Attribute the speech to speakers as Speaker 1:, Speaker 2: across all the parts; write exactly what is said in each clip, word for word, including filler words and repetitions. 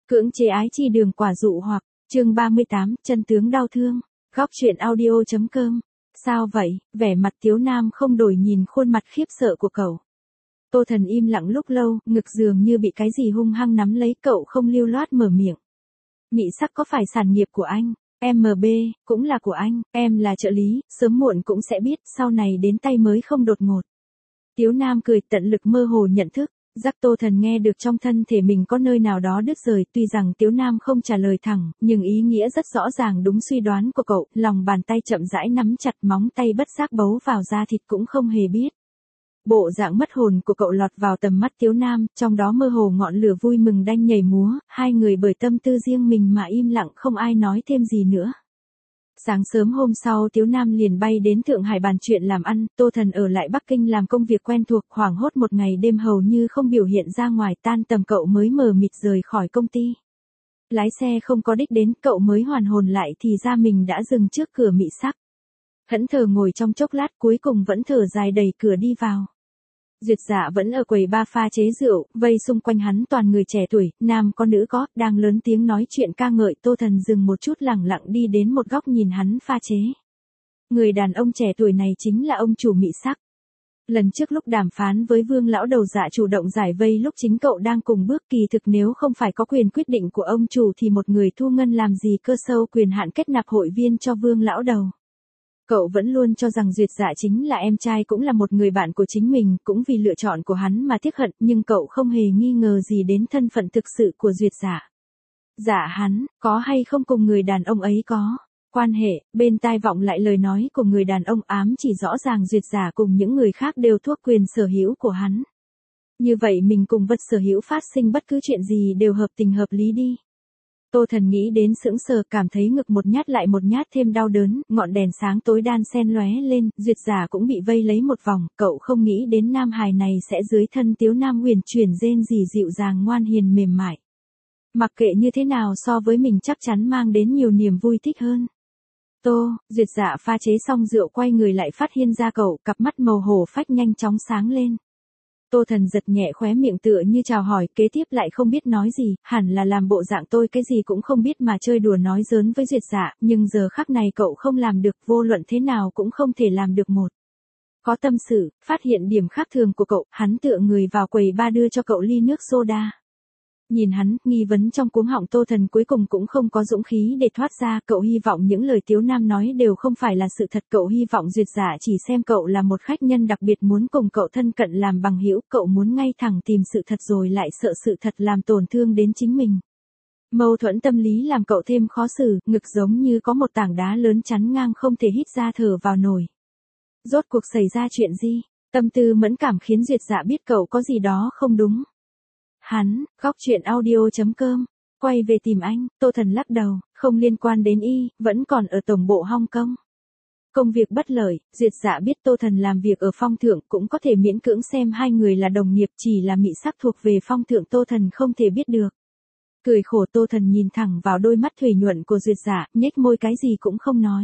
Speaker 1: Cưỡng chế ái chi đường quả dụ hoặc, chương ba mươi tám, chân tướng đau thương. Góc truyện audio.com. Sao vậy, vẻ mặt Tiếu Nam không đổi nhìn khuôn mặt khiếp sợ của cậu. Tô Thần im lặng lúc lâu, ngực dường như bị cái gì hung hăng nắm lấy, cậu không lưu loát mở miệng. Mị sắc có phải sản nghiệp của anh? em bê, cũng là của anh, em là trợ lý, sớm muộn cũng sẽ biết, sau này đến tay mới không đột ngột. Tiếu Nam cười tận lực mơ hồ nhận thức. Giác Tô Thần nghe được trong thân thể mình có nơi nào đó đứt rời, tuy rằng Tiếu Nam không trả lời thẳng, nhưng ý nghĩa rất rõ ràng đúng suy đoán của cậu, lòng bàn tay chậm rãi nắm chặt, móng tay bất giác bấu vào da thịt cũng không hề biết. Bộ dạng mất hồn của cậu lọt vào tầm mắt Tiếu Nam, trong đó mơ hồ ngọn lửa vui mừng đang nhảy múa, hai người bởi tâm tư riêng mình mà im lặng không ai nói thêm gì nữa. Sáng sớm hôm sau Tiếu Nam liền bay đến Thượng Hải bàn chuyện làm ăn, Tô Thần ở lại Bắc Kinh làm công việc quen thuộc, hoảng hốt một ngày đêm hầu như không biểu hiện ra ngoài, tan tầm cậu mới mờ mịt rời khỏi công ty. Lái xe không có đích đến, cậu mới hoàn hồn lại thì ra mình đã dừng trước cửa Mị Sắc. Hững thờ ngồi trong chốc lát cuối cùng vẫn thở dài đẩy cửa đi vào. Duyệt Dạ vẫn ở quầy bar pha chế rượu, vây xung quanh hắn toàn người trẻ tuổi, nam có nữ có, đang lớn tiếng nói chuyện ca ngợi. Tô Thần dừng một chút lẳng lặng đi đến một góc nhìn hắn pha chế. Người đàn ông trẻ tuổi này chính là ông chủ Mị Sắc. Lần trước lúc đàm phán với Vương lão đầu Dạ chủ động giải vây lúc chính cậu đang cùng bước, kỳ thực nếu không phải có quyền quyết định của ông chủ thì một người thu ngân làm gì cơ sâu quyền hạn kết nạp hội viên cho Vương lão đầu. Cậu vẫn luôn cho rằng Duyệt Dạ chính là em trai, cũng là một người bạn của chính mình, cũng vì lựa chọn của hắn mà tiếc hận, nhưng cậu không hề nghi ngờ gì đến thân phận thực sự của Duyệt Dạ. Dạ hắn, có hay không cùng người đàn ông ấy có quan hệ, bên tai vọng lại lời nói của người đàn ông ám chỉ rõ ràng Duyệt Dạ cùng những người khác đều thuốc quyền sở hữu của hắn. Như vậy mình cùng vật sở hữu phát sinh bất cứ chuyện gì đều hợp tình hợp lý đi. Tô Thần nghĩ đến sững sờ, cảm thấy ngực một nhát lại một nhát thêm đau đớn, ngọn đèn sáng tối đan xen lóe lên, Duyệt Dạ cũng bị vây lấy một vòng, cậu không nghĩ đến nam hài này sẽ dưới thân Tiếu Nam huyền chuyển rên rỉ dịu dàng ngoan hiền mềm mại. Mặc kệ như thế nào so với mình chắc chắn mang đến nhiều niềm vui thích hơn. Tô, Duyệt Dạ pha chế xong rượu quay người lại phát hiện ra cậu, cặp mắt màu hổ phách nhanh chóng sáng lên. Tô Thần giật nhẹ khóe miệng tựa như chào hỏi, kế tiếp lại không biết nói gì, hẳn là làm bộ dạng tôi cái gì cũng không biết mà chơi đùa nói giỡn với Duyệt Dạ, nhưng giờ khắc này cậu không làm được, vô luận thế nào cũng không thể làm được một. Có tâm sự, phát hiện điểm khác thường của cậu, hắn tựa người vào quầy bar đưa cho cậu ly nước soda. Nhìn hắn, nghi vấn trong cuống họng Tô Thần cuối cùng cũng không có dũng khí để thoát ra, cậu hy vọng những lời Tiếu Nam nói đều không phải là sự thật, cậu hy vọng Duyệt Dạ chỉ xem cậu là một khách nhân đặc biệt muốn cùng cậu thân cận làm bằng hữu, cậu muốn ngay thẳng tìm sự thật rồi lại sợ sự thật làm tổn thương đến chính mình. Mâu thuẫn tâm lý làm cậu thêm khó xử, ngực giống như có một tảng đá lớn chắn ngang không thể hít ra thở vào nổi. Rốt cuộc xảy ra chuyện gì? Tâm tư mẫn cảm khiến Duyệt Dạ biết cậu có gì đó không đúng. Hắn, góc truyện audio.com, quay về tìm anh. Tô Thần lắc đầu, không liên quan đến y, vẫn còn ở tổng bộ Hong Kong. Công việc bất lợi, Duyệt Dạ biết Tô Thần làm việc ở Phong Thượng, cũng có thể miễn cưỡng xem hai người là đồng nghiệp, chỉ là Mị Sắc thuộc về Phong Thượng Tô Thần không thể biết được. Cười khổ Tô Thần nhìn thẳng vào đôi mắt thủy nhuận của Duyệt Dạ, nhếch môi cái gì cũng không nói.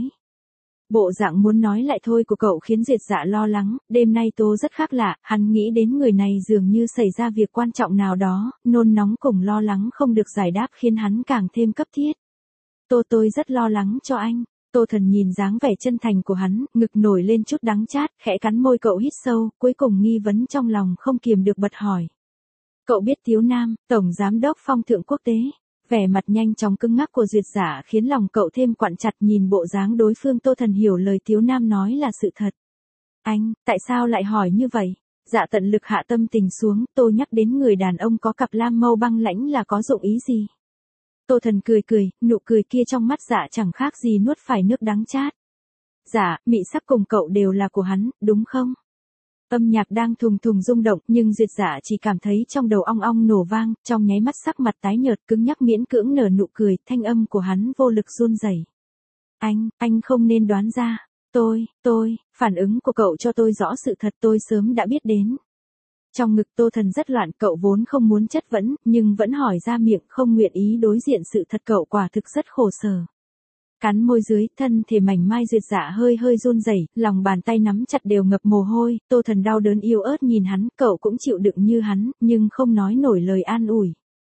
Speaker 1: Bộ dạng muốn nói lại thôi của cậu khiến Duyệt Dạ lo lắng, đêm nay Tô rất khác lạ, hắn nghĩ đến người này dường như xảy ra việc quan trọng nào đó, nôn nóng cùng lo lắng không được giải đáp khiến hắn càng thêm cấp thiết. Tô tôi rất lo lắng cho anh. Tô Thần nhìn dáng vẻ chân thành của hắn, ngực nổi lên chút đắng chát, khẽ cắn môi cậu hít sâu, cuối cùng nghi vấn trong lòng không kiềm được bật hỏi. Cậu biết Tiếu Nam, Tổng Giám đốc Phong Thượng Quốc tế? Vẻ mặt nhanh chóng cứng ngắc của Duyệt Dạ khiến lòng cậu thêm quặn chặt, nhìn bộ dáng đối phương Tô Thần hiểu lời Tiếu Nam nói là sự thật. Anh, tại sao lại hỏi như vậy? Dạ tận lực hạ tâm tình xuống, Tô nhắc đến người đàn ông có cặp lam mâu băng lãnh là có dụng ý gì? Tô Thần cười cười, nụ cười kia trong mắt Dạ chẳng khác gì nuốt phải nước đắng chát. Dạ, Mị Sắc cùng cậu đều là của hắn, đúng không? Âm nhạc đang thùng thùng rung động, nhưng Duyệt Dạ chỉ cảm thấy trong đầu ong ong nổ vang, trong nháy mắt sắc mặt tái nhợt cứng nhắc miễn cưỡng nở nụ cười, thanh âm của hắn vô lực run rẩy. Anh, anh không nên đoán ra. Tôi, tôi, phản ứng của cậu cho tôi rõ sự thật tôi sớm đã biết đến. Trong ngực Tô Thần rất loạn, cậu vốn không muốn chất vấn, nhưng vẫn hỏi ra miệng, không nguyện ý đối diện sự thật, cậu quả thực rất khổ sở. Cắn môi dưới, thân thể mảnh mai Duyệt Dạ hơi hơi run rẩy, lòng bàn tay nắm chặt đều ngập mồ hôi, Tô Thần đau đớn yếu ớt nhìn hắn, cậu cũng chịu đựng như hắn, nhưng không nói nổi lời an ủi.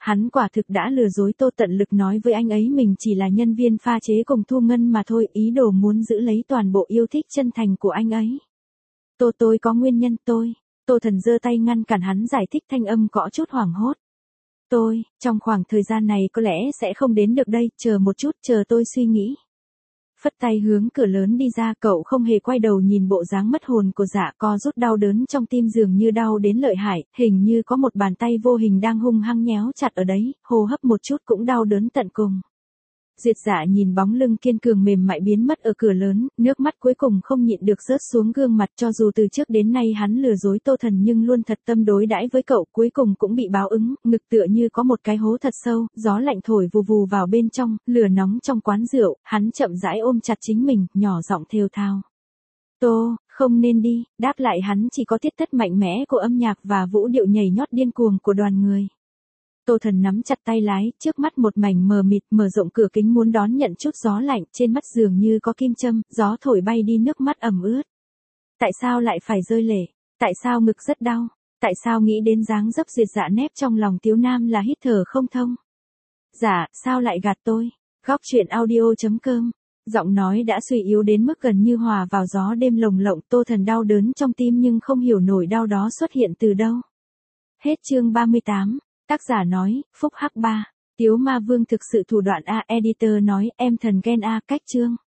Speaker 1: hắn quả thực đã lừa dối Tô tận lực nói với anh ấy mình chỉ là nhân viên pha chế cùng Thu Ngân mà thôi, ý đồ muốn giữ lấy toàn bộ yêu thích chân thành của anh ấy. Tô tôi có nguyên nhân tôi, Tô Thần giơ tay ngăn cản hắn giải thích, thanh âm có chút hoảng hốt. Tôi, trong khoảng thời gian này có lẽ sẽ không đến được đây, chờ một chút, chờ tôi suy nghĩ. Phất tay hướng cửa lớn đi ra, cậu không hề quay đầu nhìn bộ dáng mất hồn của Dạ, co rút đau đớn trong tim dường như đau đến lợi hại, hình như có một bàn tay vô hình đang hung hăng nhéo chặt ở đấy, hô hấp một chút cũng đau đớn tận cùng. Duyệt Dạ nhìn bóng lưng kiên cường mềm mại biến mất ở cửa lớn, nước mắt cuối cùng không nhịn được rớt xuống gương mặt, cho dù từ trước đến nay hắn lừa dối Tô Thần nhưng luôn thật tâm đối đãi với cậu, cuối cùng cũng bị báo ứng, ngực tựa như có một cái hố thật sâu, gió lạnh thổi vù vù vào bên trong, lửa nóng trong quán rượu, hắn chậm rãi ôm chặt chính mình, nhỏ giọng thều thào. Tô, không nên đi, đáp lại hắn chỉ có tiết tất mạnh mẽ của âm nhạc và vũ điệu nhảy nhót điên cuồng của đoàn người. Tô Thần nắm chặt tay lái, trước mắt một mảnh mờ mịt, mở rộng cửa kính muốn đón nhận chút gió lạnh, trên mắt dường như có kim châm, gió thổi bay đi nước mắt ẩm ướt. Tại sao lại phải rơi lệ? Tại sao ngực rất đau? Tại sao nghĩ đến dáng dấp Duyệt Dạ nép trong lòng Tiếu Nam là hít thở không thông? Dạ, sao lại gạt tôi? Góc truyện audio chấm com. Giọng nói đã suy yếu đến mức gần như hòa vào gió đêm lồng lộng, Tô Thần đau đớn trong tim nhưng không hiểu nổi đau đó xuất hiện từ đâu. Hết chương ba mươi tám. Tác giả nói, Phúc Hắc ba. Tiếu Ma Vương thực sự thủ đoạn A. Editor nói, em thần ghen A. Cách chương.